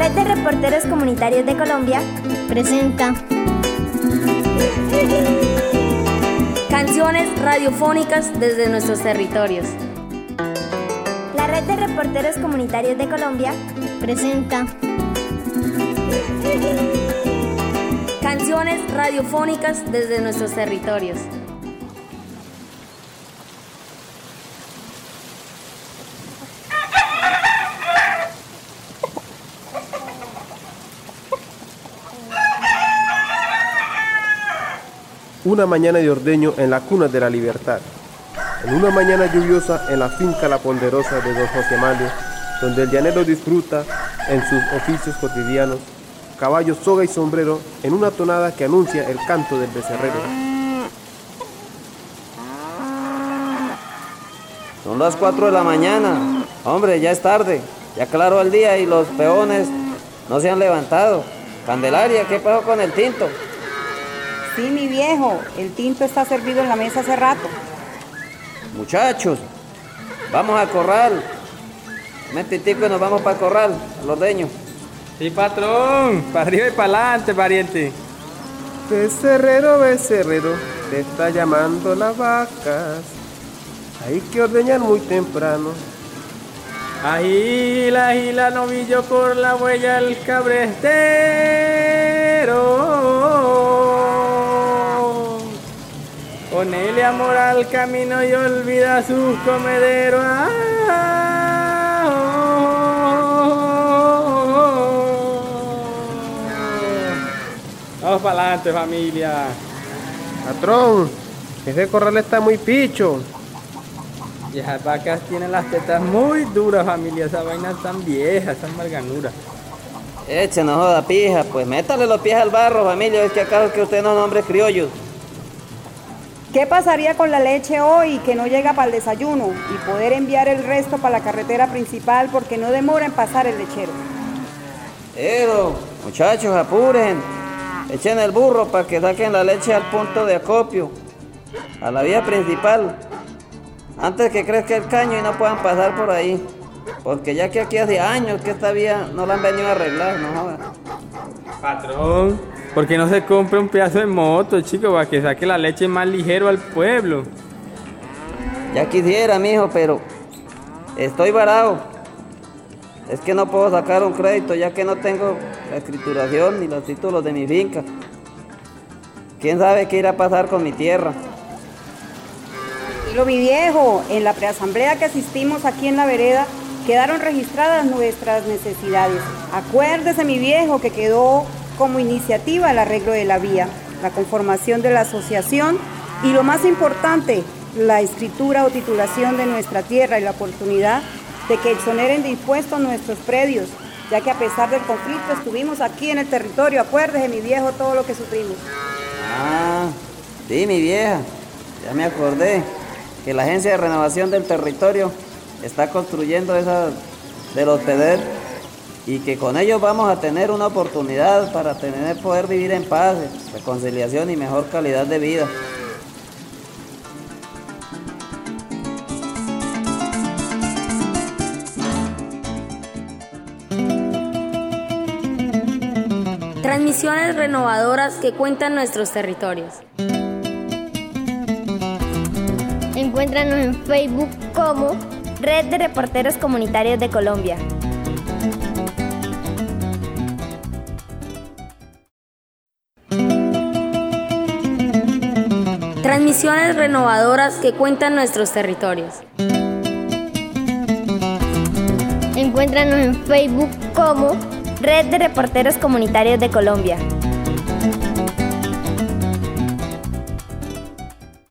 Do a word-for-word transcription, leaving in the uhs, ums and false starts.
Red de Reporteros Comunitarios de Colombia presenta canciones radiofónicas desde nuestros territorios. La Red de Reporteros Comunitarios de Colombia presenta canciones radiofónicas desde nuestros territorios. Una mañana de ordeño en la cuna de la libertad. En una mañana lluviosa en la finca La Ponderosa de don José Amalio, donde el llanero disfruta en sus oficios cotidianos, caballo, soga y sombrero, en una tonada que anuncia el canto del becerrero. Son las cuatro de la mañana. Hombre, ya es tarde. Ya aclaró el día y los peones no se han levantado. Candelaria, ¿qué pasó con el tinto? Sí, mi viejo, el tinto está servido en la mesa hace rato. Muchachos, vamos al corral. Un momentitico y nos vamos para el corral, al ordeño. Sí, patrón, para arriba y para adelante, pariente. Becerrero, becerrero, te está llamando las vacas. Hay que ordeñar muy temprano. Agila, agila, novillo por la huella el cabrestero. Ponele amor al camino y olvida sus comederos. Ah, oh, oh, oh. Vamos para adelante, familia. Patrón, ese corral está muy picho. Y esas vacas tienen las tetas muy duras, familia. Esas vainas tan viejas, tan marganuras. Eche, no joda, pija. Pues métale los pies al barro, familia. Es que acaso que usted no es hombre criollo. ¿Qué pasaría con la leche hoy que no llega para el desayuno y poder enviar el resto para la carretera principal porque no demora en pasar el lechero? Pero, muchachos, apuren. Echen el burro para que saquen la leche al punto de acopio, a la vía principal, antes que crezca el caño y no puedan pasar por ahí. Porque ya que aquí hace años que esta vía no la han venido a arreglar, no jodas. Patrón, ¿por qué no se compra un pedazo de moto, chico, para que saque la leche más ligero al pueblo? Ya quisiera, mijo, pero estoy varado. Es que no puedo sacar un crédito ya que no tengo la escrituración ni los títulos de mi finca. ¿Quién sabe qué irá a pasar con mi tierra? Tranquilo, mi viejo, en la preasamblea que asistimos aquí en la vereda quedaron registradas nuestras necesidades. Acuérdese, mi viejo, que quedó como iniciativa el arreglo de la vía, la conformación de la asociación y lo más importante, la escritura o titulación de nuestra tierra y la oportunidad de que exoneren de impuestos nuestros predios, ya que a pesar del conflicto estuvimos aquí en el territorio. Acuérdese, mi viejo, todo lo que sufrimos. Ah, sí, mi vieja, ya me acordé que la Agencia de Renovación del Territorio está construyendo esa de los P D E R y que con ellos vamos a tener una oportunidad para tener, poder vivir en paz, reconciliación y mejor calidad de vida. Transmisiones renovadoras que cuentan nuestros territorios. Encuéntranos en Facebook como Red de Reporteros Comunitarios de Colombia. Transmisiones renovadoras que cuentan nuestros territorios. Encuéntranos en Facebook como Red de Reporteros Comunitarios de Colombia.